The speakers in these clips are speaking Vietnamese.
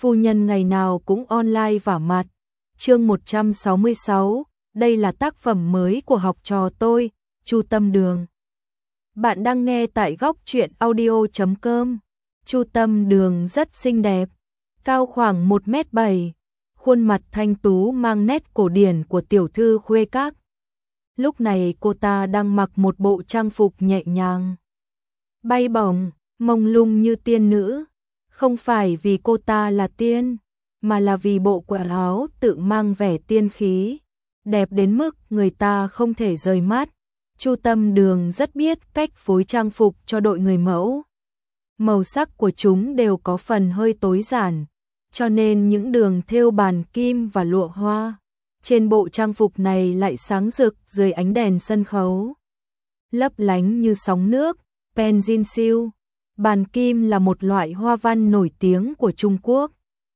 phu nhân ngày nào cũng online vả mặt. Chương 166, đây là tác phẩm mới của học trò tôi, Chu Tâm Đường. Bạn đang nghe tại góc truyện audio.com. Chu Tâm Đường rất xinh đẹp, cao khoảng 1m7, khuôn mặt thanh tú mang nét cổ điển của tiểu thư khuê các. Lúc này cô ta đang mặc một bộ trang phục nhẹ nhàng, bay bổng, mông lung như tiên nữ. Không phải vì cô ta là tiên, mà là vì bộ quần áo tự mang vẻ tiên khí, đẹp đến mức người ta không thể rời mắt. Chu Tâm Đường rất biết cách phối trang phục cho đội người mẫu. Màu sắc của chúng đều có phần hơi tối giản, cho nên những đường thêu bàn kim và lụa hoa trên bộ trang phục này lại sáng rực dưới ánh đèn sân khấu, lấp lánh như sóng nước. Penjinsiu, bàn kim là một loại hoa văn nổi tiếng của Trung Quốc,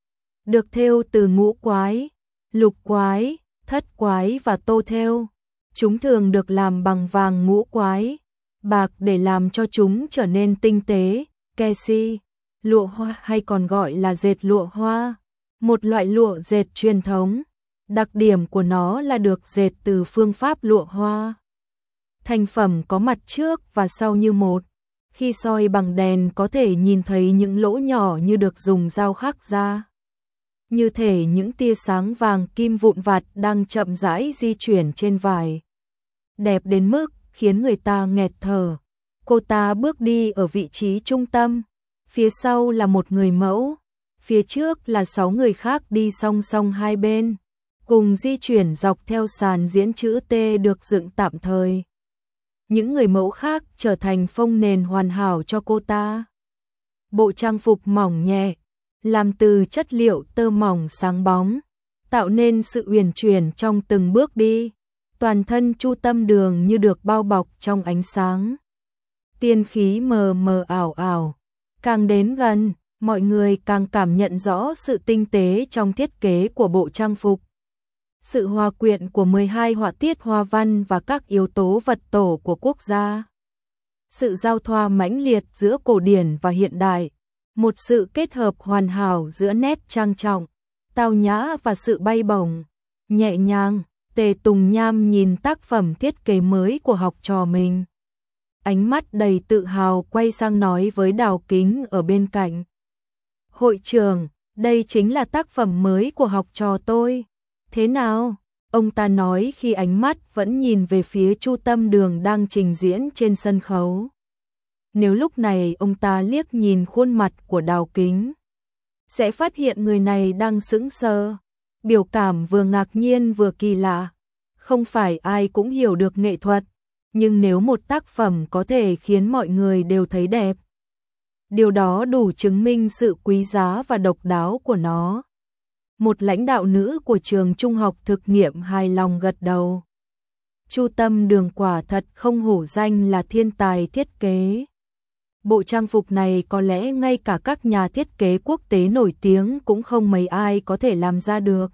được thêu từ ngũ quái, lục quái, thất quái và tô thêu. Chúng thường được làm bằng vàng ngũ quái, bạc để làm cho chúng trở nên tinh tế. Kesi, lụa hoa hay còn gọi là dệt lụa hoa, một loại lụa dệt truyền thống. Đặc điểm của nó là được dệt từ phương pháp lụa hoa. Thành phẩm có mặt trước và sau như một. Khi soi bằng đèn có thể nhìn thấy những lỗ nhỏ như được dùng dao khắc ra. Như thể những tia sáng vàng kim vụn vặt đang chậm rãi di chuyển trên vải. Đẹp đến mức khiến người ta nghẹt thở. Cô ta bước đi ở vị trí trung tâm. Phía sau là một người mẫu. Phía trước là 6 người khác đi song song hai bên, cùng di chuyển dọc theo sàn diễn chữ T được dựng tạm thời. Những người mẫu khác trở thành phông nền hoàn hảo cho cô ta. Bộ trang phục mỏng nhẹ, làm từ chất liệu tơ mỏng sáng bóng, tạo nên sự uyển chuyển trong từng bước đi. Toàn thân Chu Tâm Đường như được bao bọc trong ánh sáng tiên khí mờ mờ ảo ảo. Càng đến gần, mọi người càng cảm nhận rõ sự tinh tế trong thiết kế của bộ trang phục. Sự hòa quyện của 12 họa tiết hoa văn và các yếu tố vật tổ của quốc gia. Sự giao thoa mãnh liệt giữa cổ điển và hiện đại. Một sự kết hợp hoàn hảo giữa nét trang trọng, tao nhã và sự bay bổng, nhẹ nhàng. Tề Tùng Nham nhìn tác phẩm thiết kế mới của học trò mình. Ánh mắt đầy tự hào quay sang nói với Đào Kính ở bên cạnh. Hội trưởng, đây chính là tác phẩm mới của học trò tôi. Thế nào? Ông ta nói khi ánh mắt vẫn nhìn về phía Chu Tâm Đường đang trình diễn trên sân khấu. Nếu lúc này ông ta liếc nhìn khuôn mặt của Đào Kính, sẽ phát hiện người này đang sững sờ, biểu cảm vừa ngạc nhiên vừa kỳ lạ. Không phải ai cũng hiểu được nghệ thuật, nhưng nếu một tác phẩm có thể khiến mọi người đều thấy đẹp, điều đó đủ chứng minh sự quý giá và độc đáo của nó. Một lãnh đạo nữ của trường trung học thực nghiệm hài lòng gật đầu. Chu Tâm Đường quả thật không hổ danh là thiên tài thiết kế. Bộ trang phục này có lẽ ngay cả các nhà thiết kế quốc tế nổi tiếng cũng không mấy ai có thể làm ra được.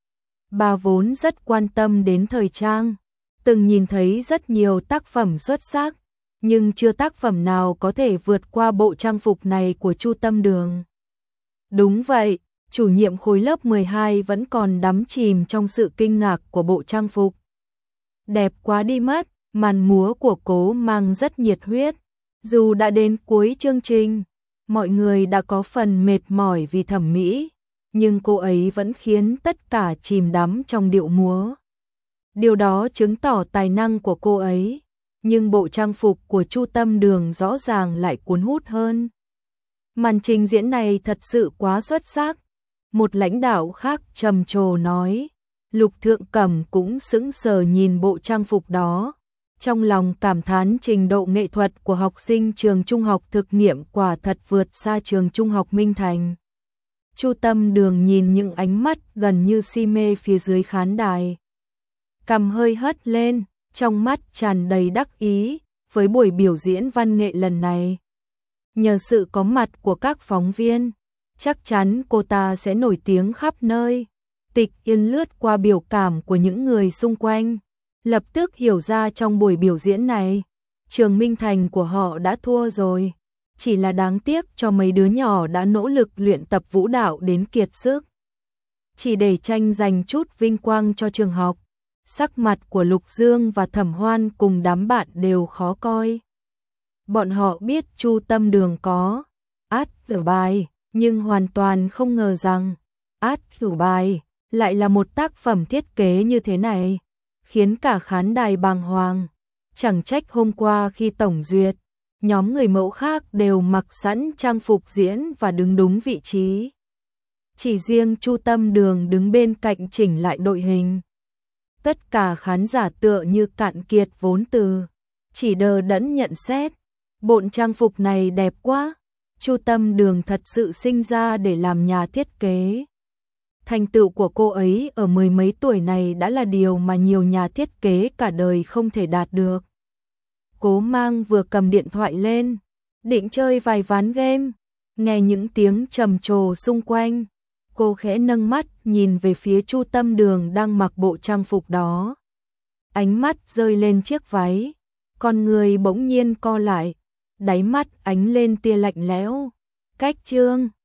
Bà vốn rất quan tâm đến thời trang, từng nhìn thấy rất nhiều tác phẩm xuất sắc, nhưng chưa tác phẩm nào có thể vượt qua bộ trang phục này của Chu Tâm Đường. Đúng vậy, chủ nhiệm khối lớp 12 vẫn còn đắm chìm trong sự kinh ngạc của bộ trang phục. Đẹp quá đi mất, màn múa của Cố Mang rất nhiệt huyết. Dù đã đến cuối chương trình, mọi người đã có phần mệt mỏi vì thẩm mỹ, nhưng cô ấy vẫn khiến tất cả chìm đắm trong điệu múa. Điều đó chứng tỏ tài năng của cô ấy, nhưng bộ trang phục của Chu Tâm Đường rõ ràng lại cuốn hút hơn. Màn trình diễn này thật sự quá xuất sắc. Một lãnh đạo khác trầm trồ nói. Lục Thượng Cẩm cũng sững sờ nhìn bộ trang phục đó, trong lòng cảm thán trình độ nghệ thuật của học sinh trường trung học thực nghiệm quả thật vượt xa trường trung học Minh Thành. Chu Tâm Đường nhìn những ánh mắt gần như si mê phía dưới khán đài, cằm hơi hất lên, trong mắt tràn đầy đắc ý với buổi biểu diễn văn nghệ lần này. Nhờ sự có mặt của các phóng viên, chắc chắn cô ta sẽ nổi tiếng khắp nơi. Tịch Yên lướt qua biểu cảm của những người xung quanh, lập tức hiểu ra trong buổi biểu diễn này, trường Minh Thành của họ đã thua rồi. chỉ là đáng tiếc cho mấy đứa nhỏ đã nỗ lực luyện tập vũ đạo đến kiệt sức. Chỉ để tranh giành chút vinh quang cho trường học, sắc mặt của Lục Dương và Thẩm Hoan cùng đám bạn đều khó coi. Bọn họ biết Chu Tâm Đường có át chủ bài, nhưng hoàn toàn không ngờ rằng át chủ bài lại là một tác phẩm thiết kế như thế này, khiến cả khán đài bàng hoàng. Chẳng trách hôm qua khi tổng duyệt, nhóm người mẫu khác đều mặc sẵn trang phục diễn và đứng đúng vị trí. Chỉ riêng Chu Tâm Đường đứng bên cạnh chỉnh lại đội hình. Tất cả khán giả tựa như cạn kiệt vốn từ, chỉ đờ đẫn nhận xét. Bộ trang phục này đẹp quá, Chu Tâm Đường thật sự sinh ra để làm nhà thiết kế. Thành tựu của cô ấy ở mười mấy tuổi này đã là điều mà nhiều nhà thiết kế cả đời không thể đạt được. Cố Mang vừa cầm điện thoại lên, định chơi vài ván game, nghe những tiếng trầm trồ xung quanh. Cô khẽ nâng mắt nhìn về phía Chu Tâm Đường đang mặc bộ trang phục đó. Ánh mắt rơi lên chiếc váy, con người bỗng nhiên co lại, đáy mắt ánh lên tia lạnh lẽo. Cách Trương